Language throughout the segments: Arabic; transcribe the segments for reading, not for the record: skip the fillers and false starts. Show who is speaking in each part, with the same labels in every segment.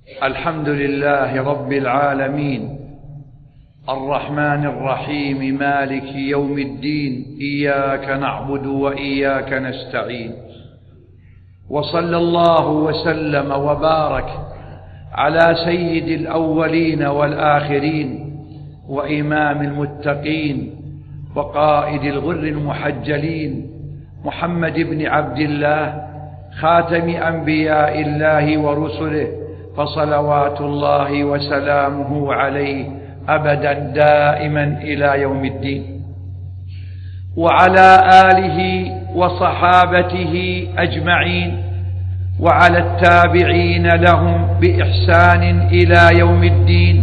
Speaker 1: الحمد لله رب العالمين الرحمن الرحيم مالك يوم الدين إياك نعبد وإياك نستعين وصلى الله وسلم وبارك على سيد الأولين والآخرين وإمام المتقين وقائد الغر المحجلين محمد بن عبد الله خاتم أنبياء الله ورسله فصلوات الله وسلامه عليه أبدا دائما إلى يوم الدين، وعلى آله وصحابته أجمعين، وعلى التابعين لهم بإحسان إلى يوم الدين.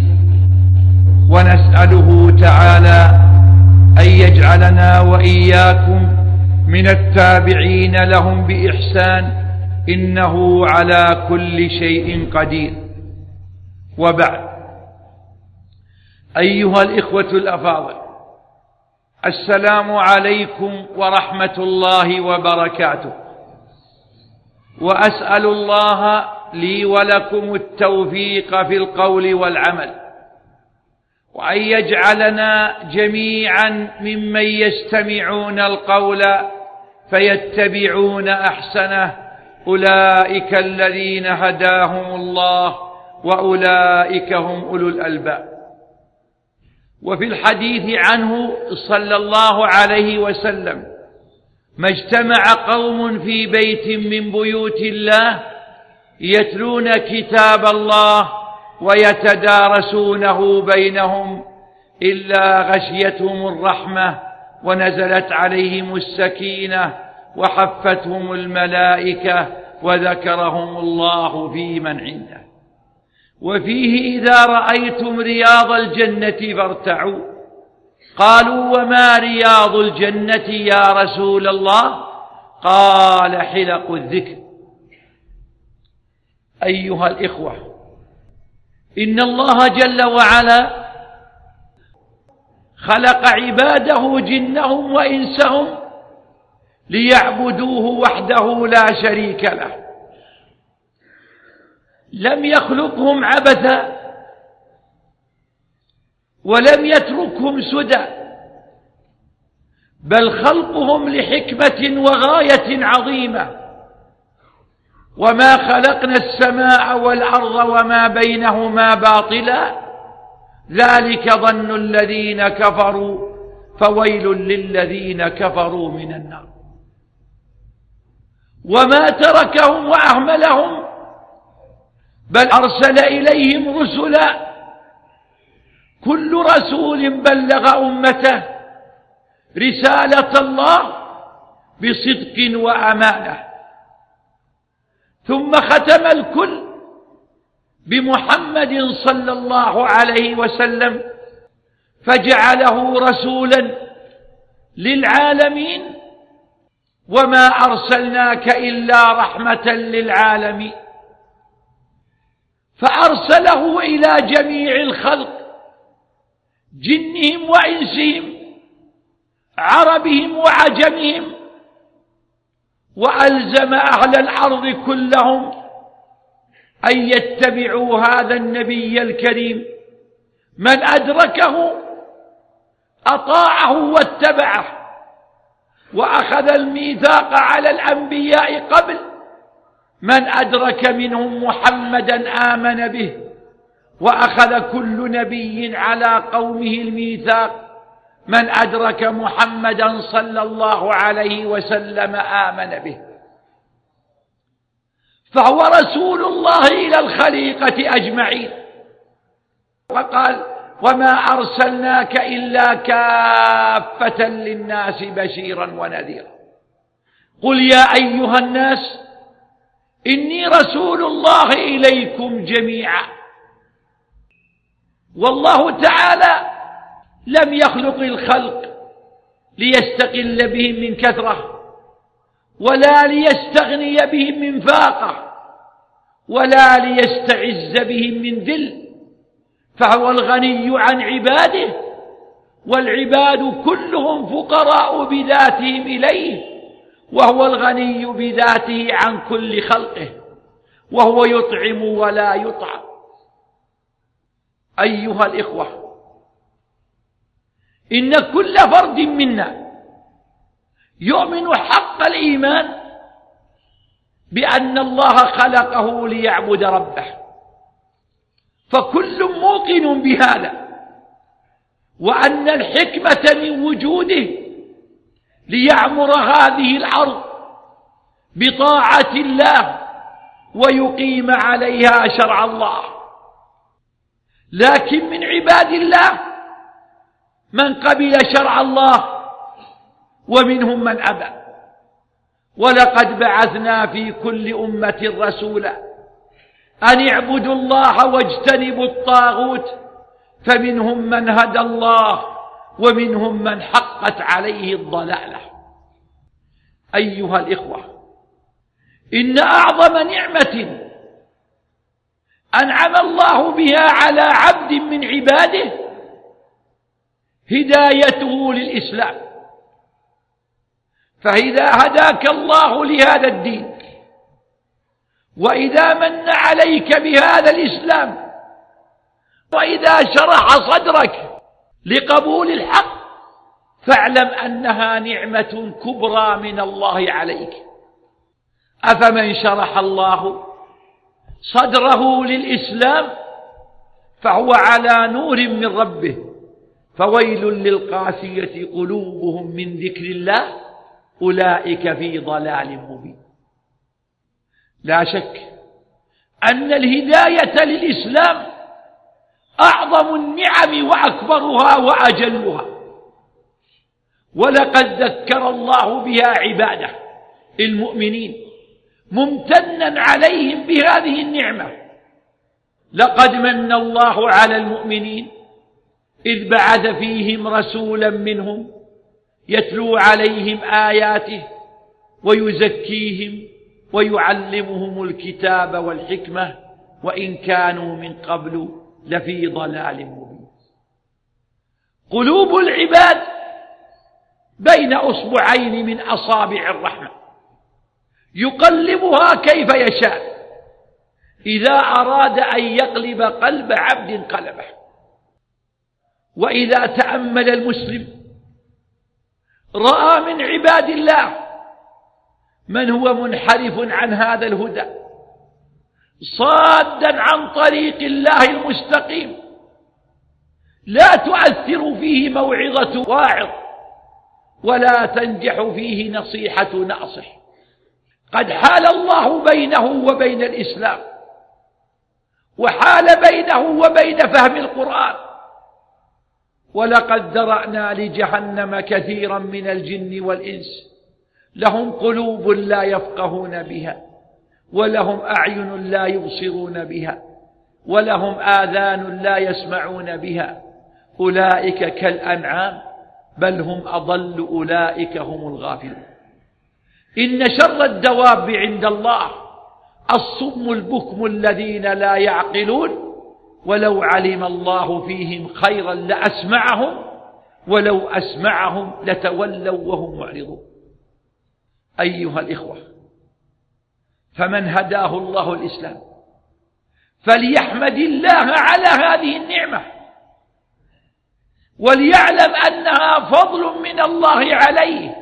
Speaker 1: ونسأله تعالى أن يجعلنا وإياكم من التابعين لهم بإحسان، إنه على كل شيء قدير. وبعد، أيها الإخوة الأفاضل، السلام عليكم ورحمة الله وبركاته، وأسأل الله لي ولكم التوفيق في القول والعمل، وأن يجعلنا جميعا ممن يستمعون القول فيتبعون أحسنه، أولئك الذين هداهم الله وأولئك هم أولو الألباب. وفي الحديث عنه صلى الله عليه وسلم: ما اجتمع قوم في بيت من بيوت الله يتلون كتاب الله ويتدارسونه بينهم إلا غشيتهم الرحمة ونزلت عليهم السكينة وحفتهم الملائكة وذكرهم الله في من عنده. وفيه: إذا رأيتم رياض الجنة فارتعوا. قالوا: وما رياض الجنة يا رسول الله؟ قال: حلق الذكر. أيها الإخوة، إن الله جل وعلا خلق عباده جنهم وإنسهم ليعبدوه وحده لا شريك له، لم يخلقهم عبثا ولم يتركهم سدى، بل خلقهم لحكمة وغاية عظيمة. وما خلقنا السماء والأرض وما بينهما باطلا، ذلك ظن الذين كفروا، فويل للذين كفروا من النار. وما تركهم وأهملهم، بل أرسل إليهم رسلا، كل رسول بلغ أمته رسالة الله بصدق وأمانة، ثم ختم الكل بمحمد صلى الله عليه وسلم، فجعله رسولا للعالمين: وما أرسلناك إلا رحمة للعالمين. فأرسله إلى جميع الخلق، جنهم وإنسهم، عربهم وعجمهم، وألزم أهل الأرض كلهم أن يتبعوا هذا النبي الكريم. من أدركه أطاعه واتبعه، وأخذ الميثاق على الأنبياء قبل. من أدرك منهم محمدا آمن به، وأخذ كل نبي على قومه الميثاق. من أدرك محمدا صلى الله عليه وسلم آمن به، فهو رسول الله إلى الخليقة أجمعين. وقال: وما أرسلناك إلا كافة للناس بشيرا ونذيرا. قل يا أيها الناس إني رسول الله إليكم جميعا. والله تعالى لم يخلق الخلق ليستقل بهم من كثرة، ولا ليستغني بهم من فاقة، ولا ليستعز بهم من ذل، فهو الغني عن عباده، والعباد كلهم فقراء بذاتهم إليه، وهو الغني بذاته عن كل خلقه، وهو يطعم ولا يطعم، أيها الإخوة، إن كل فرد منا يؤمن حق الإيمان بأن الله خلقه ليعبد ربه، فكل موقن بهذا، وأن الحكمة من وجوده ليعمر هذه الأرض بطاعة الله ويقيم عليها شرع الله. لكن من عباد الله من قبل شرع الله ومنهم من أبى. ولقد بعثنا في كل أمة رسولا أن اعبدوا الله واجتنبوا الطاغوت، فمنهم من هدى الله ومنهم من حقت عليه الضلالة. أيها الإخوة، إن أعظم نعمة أنعم الله بها على عبد من عباده هدايته للإسلام. فإذا هداك الله لهذا الدين، وإذا من عليك بهذا الإسلام، وإذا شرح صدرك لقبول الحق، فاعلم أنها نعمة كبرى من الله عليك. أفمن شرح الله صدره للإسلام فهو على نور من ربه، فويل للقاسية قلوبهم من ذكر الله أولئك في ضلال مبين. لا شك أن الهداية للإسلام أعظم النعم وأكبرها وأجلها، ولقد ذكر الله بها عباده المؤمنين ممتنا عليهم بهذه النعمة. لقد من الله على المؤمنين إذ بعث فيهم رسولا منهم يتلو عليهم آياته ويزكيهم ويعلمهم الكتاب والحكمة وإن كانوا من قبل لفي ضلال مبين. قلوب العباد بين أصبعين من أصابع الرحمة يقلبها كيف يشاء، إذا أراد أن يقلب قلب عبد قلبه. وإذا تأمل المسلم رأى من عباد الله من هو منحرف عن هذا الهدى، صادا عن طريق الله المستقيم، لا تؤثر فيه موعظة واعظ ولا تنجح فيه نصيحة ناصح. قد حال الله بينه وبين الإسلام، وحال بينه وبين فهم القرآن. ولقد ذرأنا لجهنم كثيرا من الجن والإنس لهم قلوب لا يفقهون بها، ولهم أعين لا يبصرون بها، ولهم آذان لا يسمعون بها، أولئك كالأنعام بل هم أضل، أولئك هم الغافلون. إن شر الدواب عند الله الصم البكم الذين لا يعقلون، ولو علم الله فيهم خيرا لأسمعهم، ولو أسمعهم لتولوا وهم معرضون. أيها الإخوة، فمن هداه الله الإسلام فليحمد الله على هذه النعمة، وليعلم أنها فضل من الله عليه،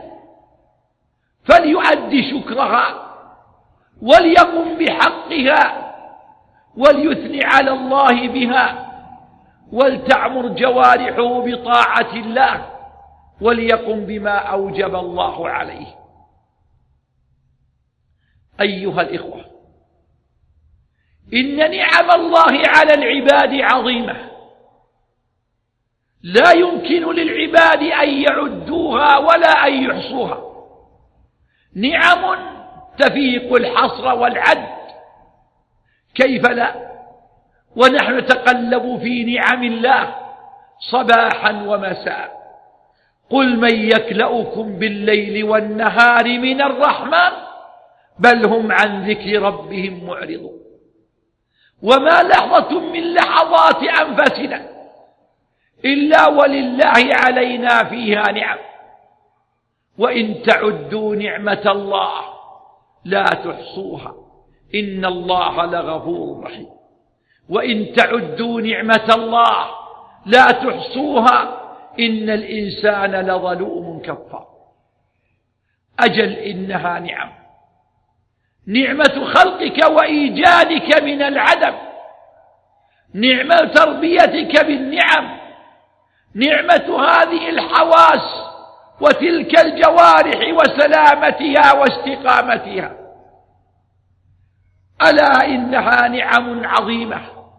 Speaker 1: فليؤدي شكرها وليقم بحقها وليثني على الله بها، ولتعمر جوارحه بطاعة الله وليقم بما أوجب الله عليه. أيها الإخوة، إن نعم الله على العباد عظيمة، لا يمكن للعباد أن يعدوها ولا أن يحصوها، نعم تفيق الحصر والعد، كيف لا؟ ونحن نتقلب في نعم الله صباحا ومساء. قل من يكلؤكم بالليل والنهار من الرحمن بل هم عن ذكر ربهم معرضون. وما لحظة من لحظات أنفسنا إلا ولله علينا فيها نعم، وإن تعدوا نعمة الله لا تحصوها إن الله لغفور رحيم. وإن تعدوا نعمة الله لا تحصوها إن الإنسان لظلوم كفار. أجل إنها نعم، نعمة خلقك وإيجادك من العدم، نعمة تربيتك بالنعم، نعمة هذه الحواس وتلك الجوارح وسلامتها واستقامتها. ألا إنها نعم عظيمة،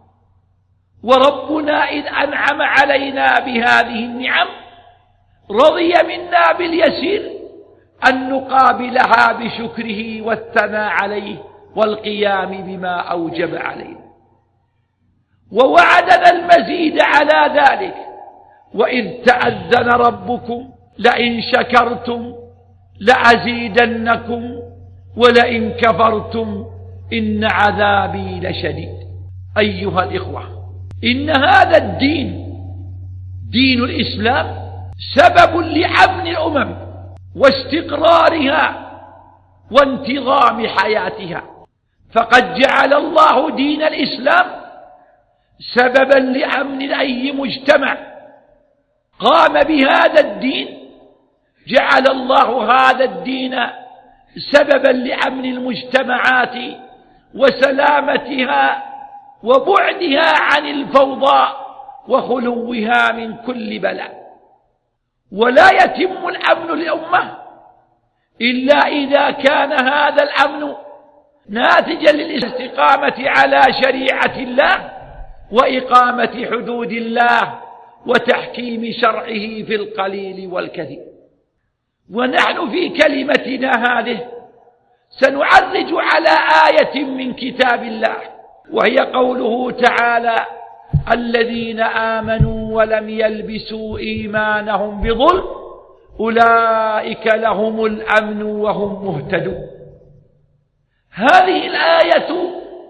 Speaker 1: وربنا إذ أنعم علينا بهذه النعم رضي منا باليسير أن نقابلها بشكره والثناء عليه والقيام بما أوجب علينا، ووعدنا المزيد على ذلك: وإذ تأذن ربكم لئن شكرتم لأزيدنكم ولئن كفرتم إن عذابي لشديد. أيها الإخوة، إن هذا الدين، دين الإسلام، سبب لأمن الأمم واستقرارها وانتظام حياتها، فقد جعل الله دين الإسلام سببا لأمن أي مجتمع قام بهذا الدين. جعل الله هذا الدين سببا لأمن المجتمعات وسلامتها وبعدها عن الفوضى وخلوها من كل بلاء. ولا يتم الأمن للأمة إلا إذا كان هذا الأمن ناتجا للاستقامة على شريعة الله وإقامة حدود الله وتحكيم شرعه في القليل والكثير. ونحن في كلمتنا هذه سنعرج على آية من كتاب الله، وهي قوله تعالى: الذين آمنوا ولم يلبسوا إيمانهم بظلم أولئك لهم الأمن وهم مهتدون. هذه الآية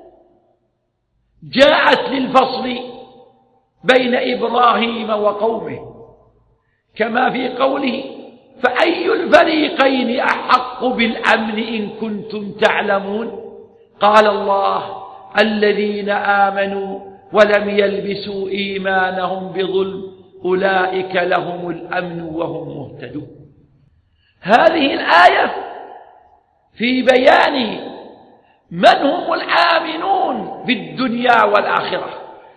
Speaker 1: جاءت للفصل بين إبراهيم وقومه، كما في قوله: فأي الفريقين أحق بالأمن إن كنتم تعلمون؟ قال الله: الذين آمنوا ولم يلبسوا إيمانهم بظلم أولئك لهم الأمن وهم مهتدون. هذه الآية في بيان من هم الآمنون في الدنيا والآخرة.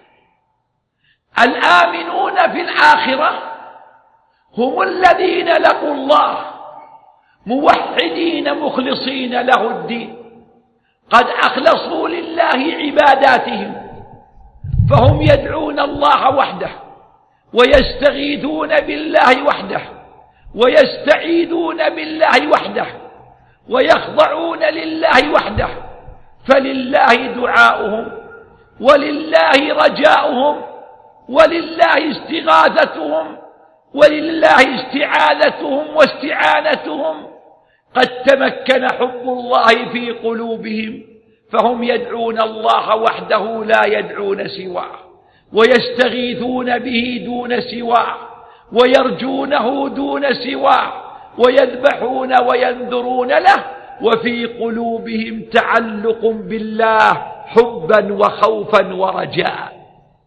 Speaker 1: الآمنون في الآخرة هم الذين لقوا الله موحدين مخلصين له الدين، قد أخلصوا لله عباداتهم، فهم يدعون الله وحده ويستغيثون بالله وحده ويستعيذون بالله وحده ويخضعون لله وحده، فلله دعاؤهم ولله رجاؤهم ولله استغاثتهم ولله استعاذتهم واستعانتهم. قد تمكن حب الله في قلوبهم، فهم يدعون الله وحده لا يدعون سواه، ويستغيثون به دون سواه، ويرجونه دون سواه، ويذبحون وينذرون له، وفي قلوبهم تعلق بالله حبا وخوفا ورجاء.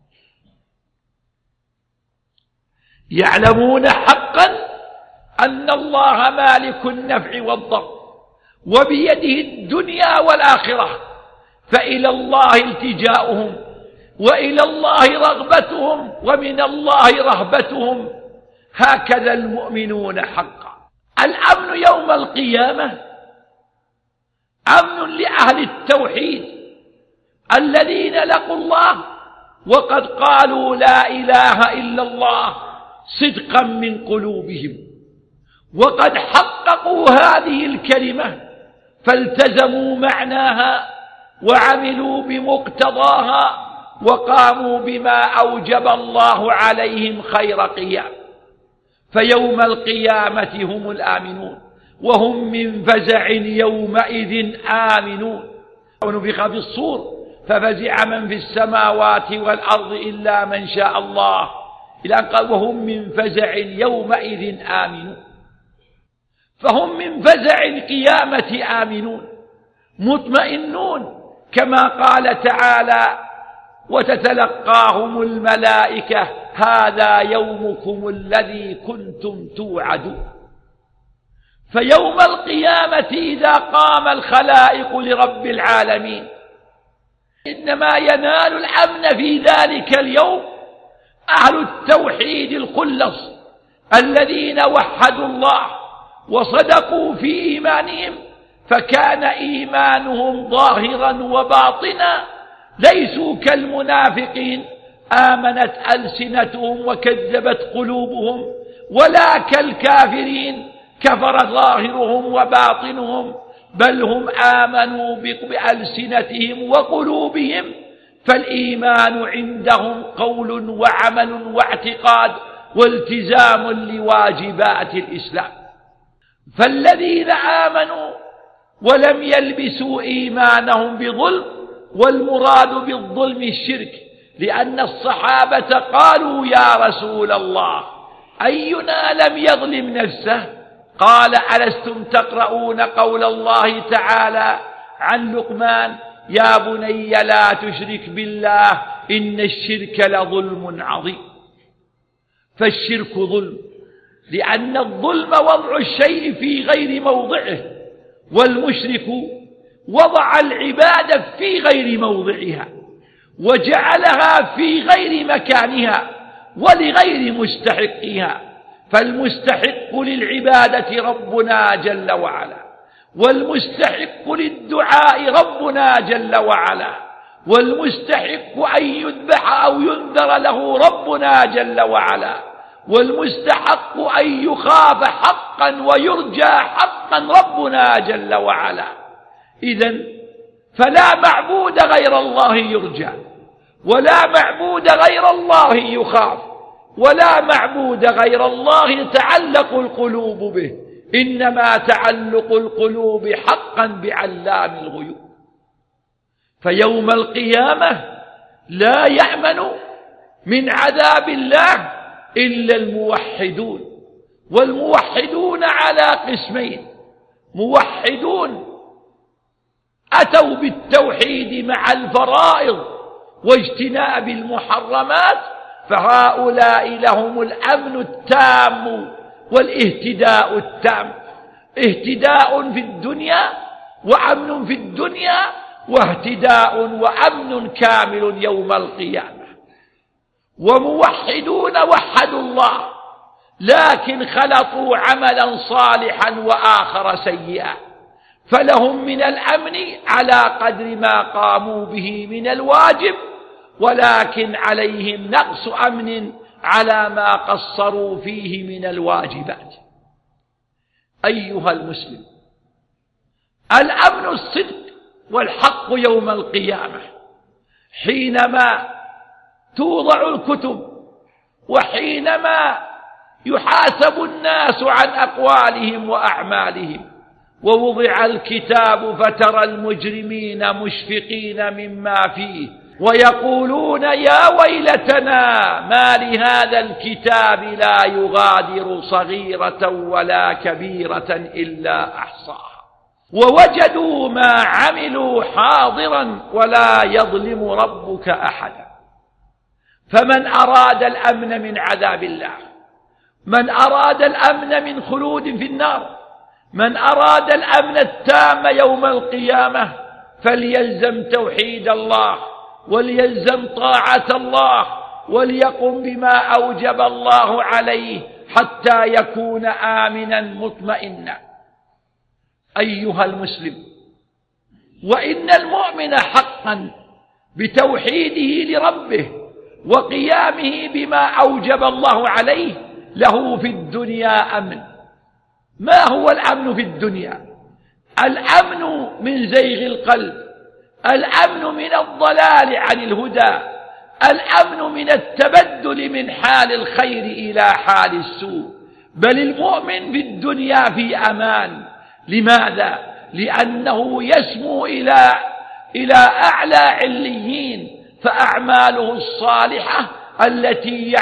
Speaker 1: يعلمون حقا أن الله مالك النفع والضر وبيده الدنيا والآخرة، فإلى الله التجاؤهم وإلى الله رغبتهم ومن الله رهبتهم، هكذا المؤمنون حقا. الأمن يوم القيامة أمن لأهل التوحيد الذين لقوا الله وقد قالوا لا إله إلا الله صدقا من قلوبهم، وقد حققوا هذه الكلمة فالتزموا معناها وعملوا بمقتضاها وقاموا بما أوجب الله عليهم خير قيام، فيوم القيامة هم الآمنون وهم من فزع يومئذ آمنون. ونفخ في الصور ففزع من في السماوات والأرض إلا من شاء الله، إلى أن قال: وهم من فزع يومئذ آمنون. فهم من فزع القيامة آمنون مطمئنون، كما قال تعالى: وتتلقاهم الملائكة هذا يومكم الذي كنتم توعدون. فيوم القيامة إذا قام الخلائق لرب العالمين إنما ينال الأمن في ذلك اليوم أهل التوحيد الخلص الذين وحدوا الله وصدقوا في إيمانهم، فكان إيمانهم ظاهرا وباطنا، ليسوا كالمنافقين آمنت ألسنتهم وكذبت قلوبهم، ولا كالكافرين كفر ظاهرهم وباطنهم، بل هم آمنوا بألسنتهم وقلوبهم، فالإيمان عندهم قول وعمل واعتقاد والتزام لواجبات الإسلام. فالذين آمنوا ولم يلبسوا إيمانهم بظلم، والمراد بالظلم الشرك، لأن الصحابة قالوا يا رسول الله أينا لم يظلم نفسه؟ قال ألستم تقرؤون قول الله تعالى عن لقمان يا بني لا تشرك بالله إن الشرك لظلم عظيم. فالشرك ظلم، لأن الظلم وضع الشيء في غير موضعه، والمشرك وضع العبادة في غير موضعها وجعلها في غير مكانها ولغير مستحقها. فالمستحق للعبادة ربنا جل وعلا، والمستحق للدعاء ربنا جل وعلا، والمستحق أن يذبح أو ينذر له ربنا جل وعلا، والمستحق أن يخاف حقا ويرجى حقا ربنا جل وعلا. إذن فلا معبود غير الله يرجى، ولا معبود غير الله يخاف، ولا معبود غير الله تعلق القلوب به، إنما تعلق القلوب حقا بعلام الغيوب. فيوم القيامة لا يأمن من عذاب الله إلا الموحدون، والموحدون على قسمين: موحدون أتوا بالتوحيد مع الفرائض واجتناب المحرمات، فهؤلاء لهم الأمن التام والاهتداء التام، اهتداء في الدنيا وأمن في الدنيا، واهتداء وأمن كامل يوم القيامة. وموحدون وحدوا الله لكن خلطوا عملا صالحا وآخر سيئا، فلهم من الأمن على قدر ما قاموا به من الواجب، ولكن عليهم نقص أمن على ما قصروا فيه من الواجبات. أيها المسلم، الأمن الصدق والحق يوم القيامة، حينما توضع الكتب وحينما يحاسب الناس عن أقوالهم وأعمالهم. ووضع الكتاب فترى المجرمين مشفقين مما فيه ويقولون يا ويلتنا ما لهذا الكتاب لا يغادر صغيرة ولا كبيرة إلا أحصاها ووجدوا ما عملوا حاضرا ولا يظلم ربك أحدا. فمن أراد الأمن من عذاب الله، من أراد الأمن من خلود في النار، من أراد الأمن التام يوم القيامة، فليلزم توحيد الله، وليلزم طاعة الله، وليقم بما أوجب الله عليه حتى يكون آمنا مطمئنا. أيها المسلم، وإن المؤمن حقا بتوحيده لربه وقيامه بما أوجب الله عليه له في الدنيا أمن. ما هو الأمن في الدنيا؟ الأمن من زيغ القلب، الأمن من الضلال عن الهدى، الأمن من التبدل من حال الخير إلى حال السوء. بل المؤمن في الدنيا في أمان. لماذا؟ لأنه يسمو إلى أعلى عليين، فأعماله الصالحة التي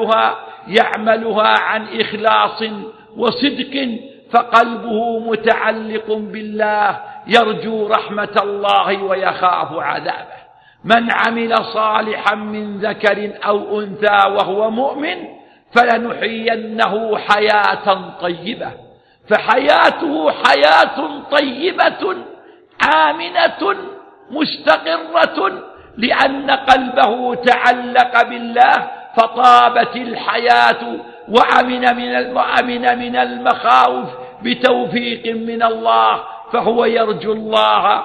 Speaker 1: يعملها عن إخلاص وصدق، فقلبه متعلق بالله، يرجو رحمة الله ويخاف عذابه. من عمل صالحا من ذكر أو أنثى وهو مؤمن فلنحيينه حياة طيبة، فحياته حياة طيبة آمنة مستقرة، لأن قلبه تعلق بالله فطابت الحياة وأمن من المخاوف بتوفيق من الله، فهو يرجو الله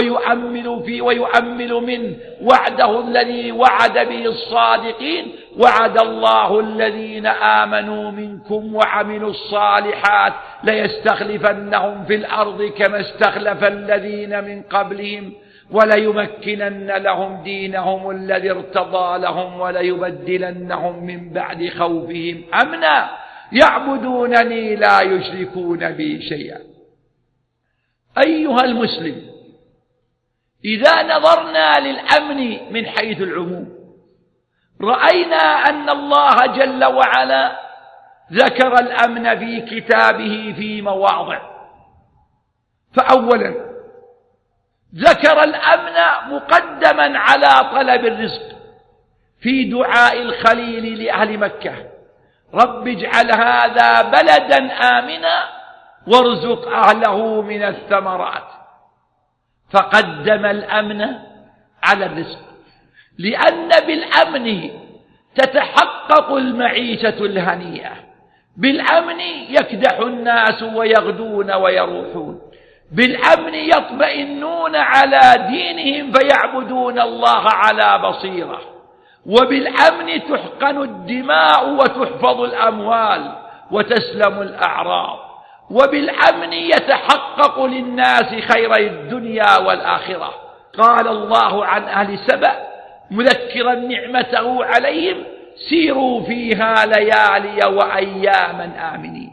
Speaker 1: ويؤمل منه وعده الذي وعد به الصادقين: وعد الله الذين آمنوا منكم وعملوا الصالحات ليستخلفنهم في الأرض كما استخلف الذين من قبلهم وليمكنن لهم دينهم الذي ارتضى لهم وليبدلنهم من بعد خوفهم أمنا يعبدونني لا يشركون بي شيئا. أيها المسلم، إذا نظرنا للأمن من حيث العموم رأينا أن الله جل وعلا ذكر الأمن في كتابه في مواضع. فأولا ذكر الأمن مقدما على طلب الرزق في دعاء الخليل لأهل مكة: رب اجعل هذا بلدا آمنا وارزق أهله من الثمرات. فقدم الأمن على الرزق، لأن بالأمن تتحقق المعيشة الهنيئة، بالأمن يكدح الناس ويغدون ويروحون، بالأمن يطمئنون على دينهم فيعبدون الله على بصيرة، وبالأمن تحقن الدماء وتحفظ الأموال وتسلم الأعراض، وبالأمن يتحقق للناس خيري الدنيا والآخرة. قال الله عن أهل سبأ مذكرا نعمته عليهم: سيروا فيها ليالي وأياما آمنين.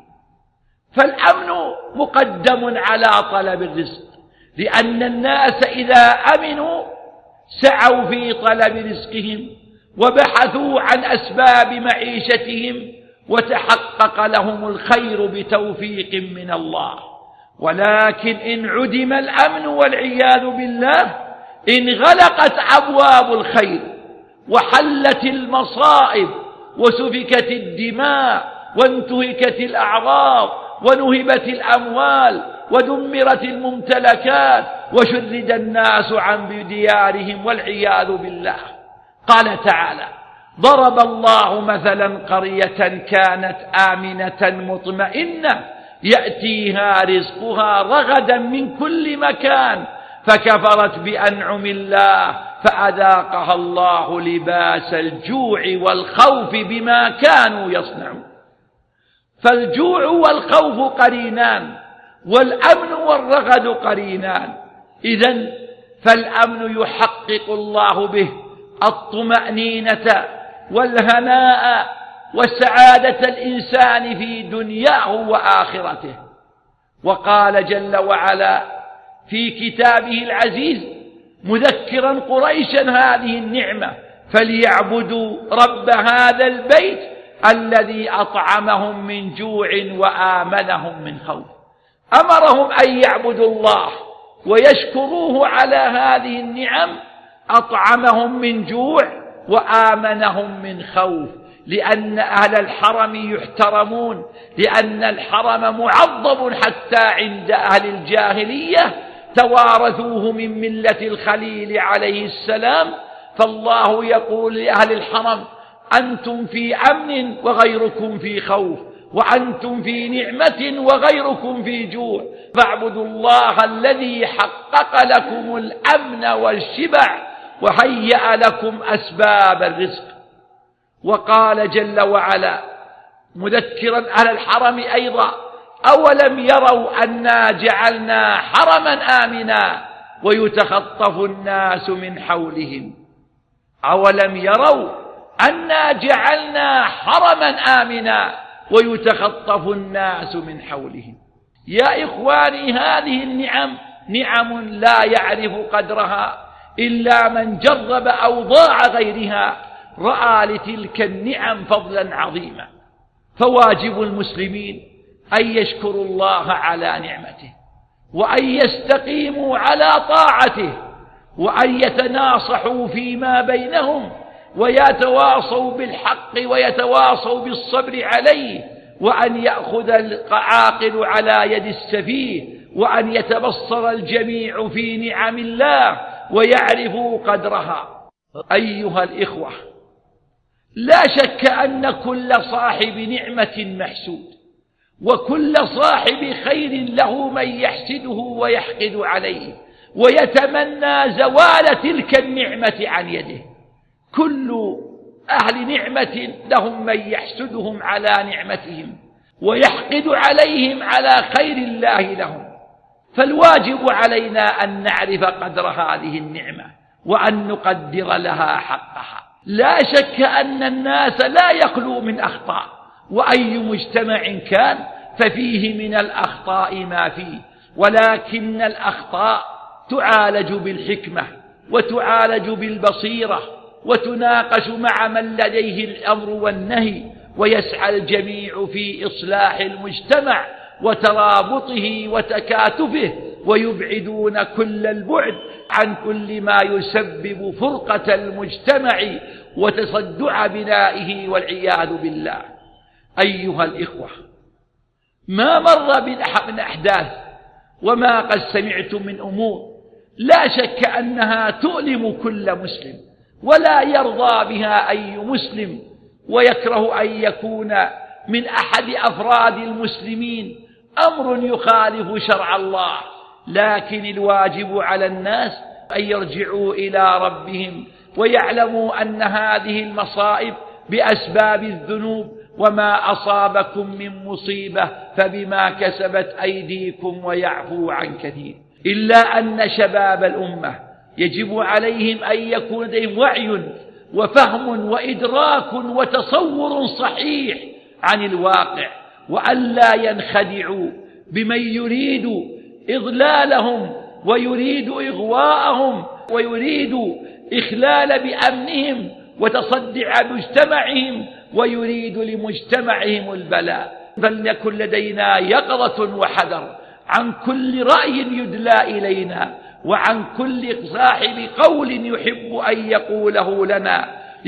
Speaker 1: فالأمن مقدم على طلب الرزق، لأن الناس إذا أمنوا سعوا في طلب رزقهم وبحثوا عن أسباب معيشتهم وتحقق لهم الخير بتوفيق من الله. ولكن إن عدم الأمن والعياذ بالله انغلقت أبواب الخير وحلت المصائب وسفكت الدماء وانتهكت الأعراض ونهبت الأموال ودمرت الممتلكات وشرد الناس عن ديارهم والعياذ بالله. قال تعالى: ضرب الله مثلا قرية كانت آمنة مطمئنة يأتيها رزقها رغدا من كل مكان فكفرت بأنعم الله فأذاقها الله لباس الجوع والخوف بما كانوا يصنعون. فالجوع والخوف قرينان، والأمن والرغد قرينان. إذن فالأمن يحقق الله به الطمأنينة والهناء وسعادة الإنسان في دنياه وآخرته. وقال جل وعلا في كتابه العزيز مذكرا قريشا هذه النعمة: فليعبدوا رب هذا البيت الذي أطعمهم من جوع وآمنهم من خوف. أمرهم أن يعبدوا الله ويشكروه على هذه النعم، أطعمهم من جوع وآمنهم من خوف، لأن أهل الحرم يحترمون، لأن الحرم معظم حتى عند أهل الجاهلية توارثوه من ملة الخليل عليه السلام. فالله يقول لأهل الحرم: أنتم في أمن وغيركم في خوف، وأنتم في نعمة وغيركم في جوع، فاعبدوا الله الذي حقق لكم الأمن والشبع وهيأ لكم أسباب الرزق. وقال جل وعلا مذكرا أهل الحرم أيضا: أولم يروا أنا جعلنا حرما آمنا ويتخطف الناس من حولهم. أولم يروا أنا جعلنا حرما آمنا ويتخطف الناس من حولهم. يا إخواني، هذه النعم نعم لا يعرف قدرها إلا من جرب أوضاع غيرها رأى لتلك النعم فضلا عظيما. فواجب المسلمين أن يشكروا الله على نعمته، وأن يستقيموا على طاعته، وأن يتناصحوا فيما بينهم ويتواصوا بالحق ويتواصوا بالصبر عليه، وأن يأخذ العاقل على يد السفيه، وأن يتبصر الجميع في نعم الله ويعرفوا قدرها. أيها الإخوة، لا شك أن كل صاحب نعمة محسود، وكل صاحب خير له من يحسده ويحقد عليه ويتمنى زوال تلك النعمة عن يده. كل أهل نعمة لهم من يحسدهم على نعمتهم ويحقد عليهم على خير الله لهم. فالواجب علينا أن نعرف قدر هذه النعمة وأن نقدر لها حقها. لا شك أن الناس لا يخلو من أخطاء، وأي مجتمع كان ففيه من الأخطاء ما فيه، ولكن الأخطاء تعالج بالحكمة وتعالج بالبصيرة وتناقش مع من لديه الأمر والنهي، ويسعى الجميع في إصلاح المجتمع وترابطه وتكاتفه، ويبعدون كل البعد عن كل ما يسبب فرقة المجتمع وتصدع بنائه والعياذ بالله. أيها الإخوة، ما مر من أحداث وما قد سمعتم من أمور لا شك أنها تؤلم كل مسلم، ولا يرضى بها أي مسلم، ويكره أن يكون من أحد أفراد المسلمين أمر يخالف شرع الله. لكن الواجب على الناس أن يرجعوا إلى ربهم ويعلموا أن هذه المصائب بأسباب الذنوب، وما أصابكم من مصيبة فبما كسبت أيديكم ويعفو عن كثير. إلا أن شباب الأمة يجب عليهم أن يكون لديهم وعي وفهم وإدراك وتصور صحيح عن الواقع، وأن لا ينخدعوا بمن يريد إضلالهم ويريد إغواءهم ويريد إخلال بأمنهم وتصدع مجتمعهم ويريد لمجتمعهم البلاء. فليكن لدينا يقظة وحذر عن كل رأي يدلى إلينا، وعن كل صاحب قول يحب أن يقوله لنا،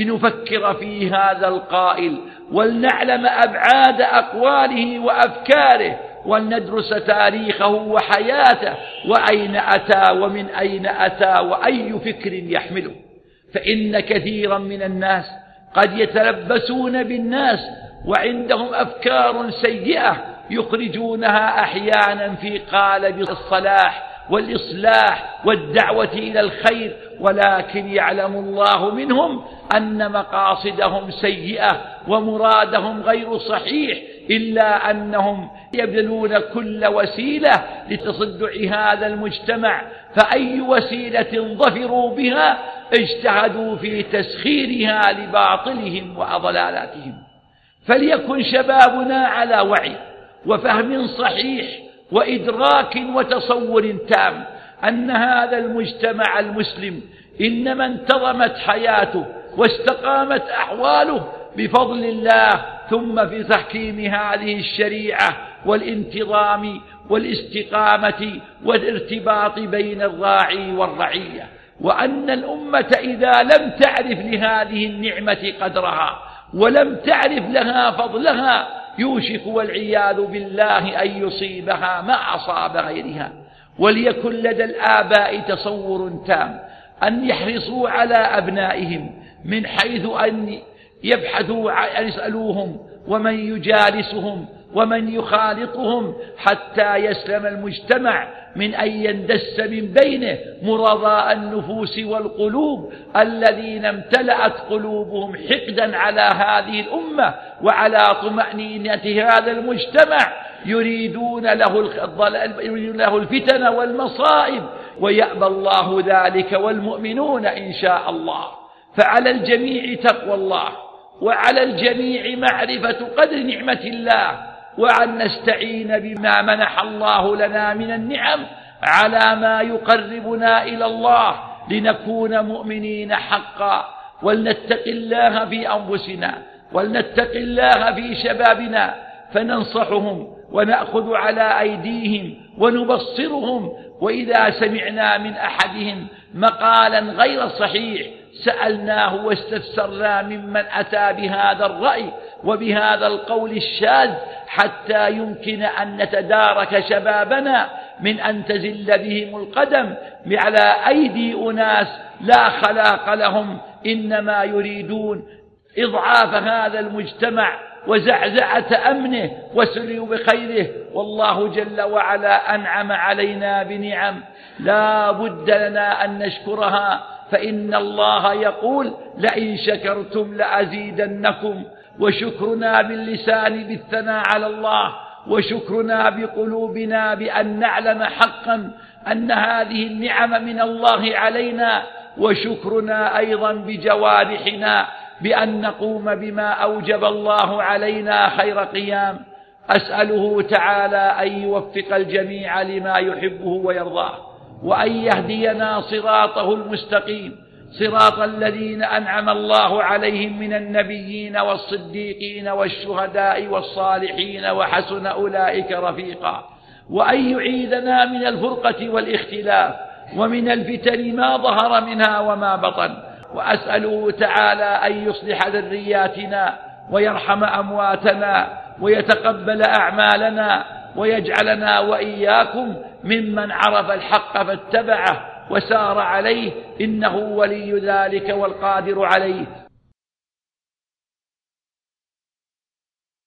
Speaker 1: لنفكر في هذا القائل ولنعلم أبعاد أقواله وأفكاره، ولندرس تاريخه وحياته وأين أتى ومن أين أتى وأي فكر يحمله. فإن كثيرا من الناس قد يتلبسون بالناس وعندهم أفكار سيئة يخرجونها أحيانا في قالب الصلاح والإصلاح والدعوة إلى الخير، ولكن يعلم الله منهم أن مقاصدهم سيئة ومرادهم غير صحيح، إلا أنهم يبذلون كل وسيلة لتصدع هذا المجتمع، فأي وسيلة ظفروا بها اجتهدوا في تسخيرها لباطلهم وأضلالاتهم. فليكن شبابنا على وعي وفهم صحيح وإدراك وتصور تام أن هذا المجتمع المسلم إنما انتظمت حياته واستقامت أحواله بفضل الله، ثم في تحكيم هذه الشريعة والانتظام والاستقامة والارتباط بين الراعي والرعية. وأن الأمة إذا لم تعرف لهذه النعمة قدرها ولم تعرف لها فضلها يوشك والعياذ بالله أن يصيبها ما أصاب غيرها. وليكن لدى الآباء تصور تام أن يحرصوا على أبنائهم من حيث أن يبحثوا أن يسألوهم ومن يجالسهم ومن يخالطهم حتى يسلم المجتمع من أن يندس من بينه مرضاء النفوس والقلوب الذين امتلأت قلوبهم حقدا على هذه الأمة وعلى طمأنينة هذا المجتمع، يريدون له الفتن والمصائب، ويأبى الله ذلك والمؤمنون إن شاء الله. فعلى الجميع تقوى الله، وعلى الجميع معرفة قدر نعمة الله، وأن نستعين بما منح الله لنا من النعم على ما يقربنا إلى الله لنكون مؤمنين حقا. ولنتق الله في أنفسنا ولنتق الله في شبابنا، فننصحهم ونأخذ على أيديهم ونبصرهم، وإذا سمعنا من أحدهم مقالا غير صحيح سألناه واستفسرنا ممن أتى بهذا الرأي وبهذا القول الشاذ، حتى يمكن أن نتدارك شبابنا من أن تزل بهم القدم على أيدي أناس لا خلاق لهم، إنما يريدون إضعاف هذا المجتمع وزعزعة أمنه وسلو بخيره. والله جل وعلا أنعم علينا بنعم لا بد لنا أن نشكرها، فإن الله يقول: لئن شكرتم لأزيدنكم. وشكرنا باللسان بالثناء على الله، وشكرنا بقلوبنا بأن نعلم حقا أن هذه النعم من الله علينا، وشكرنا أيضا بجوارحنا بأن نقوم بما أوجب الله علينا خير قيام. أسأله تعالى أن يوفق الجميع لما يحبه ويرضاه، وأن يهدينا صراطه المستقيم، صراط الذين أنعم الله عليهم من النبيين والصديقين والشهداء والصالحين وحسن أولئك رفيقا، وأن يعيذنا من الفرقة والاختلاف ومن الفتن ما ظهر منها وما بطن. وأسأله تعالى أن يصلح ذرياتنا ويرحم أمواتنا ويتقبل أعمالنا، ويجعلنا وإياكم ممن عرف الحق فاتبعه وسار عليه، إنه ولي ذلك والقادر عليه.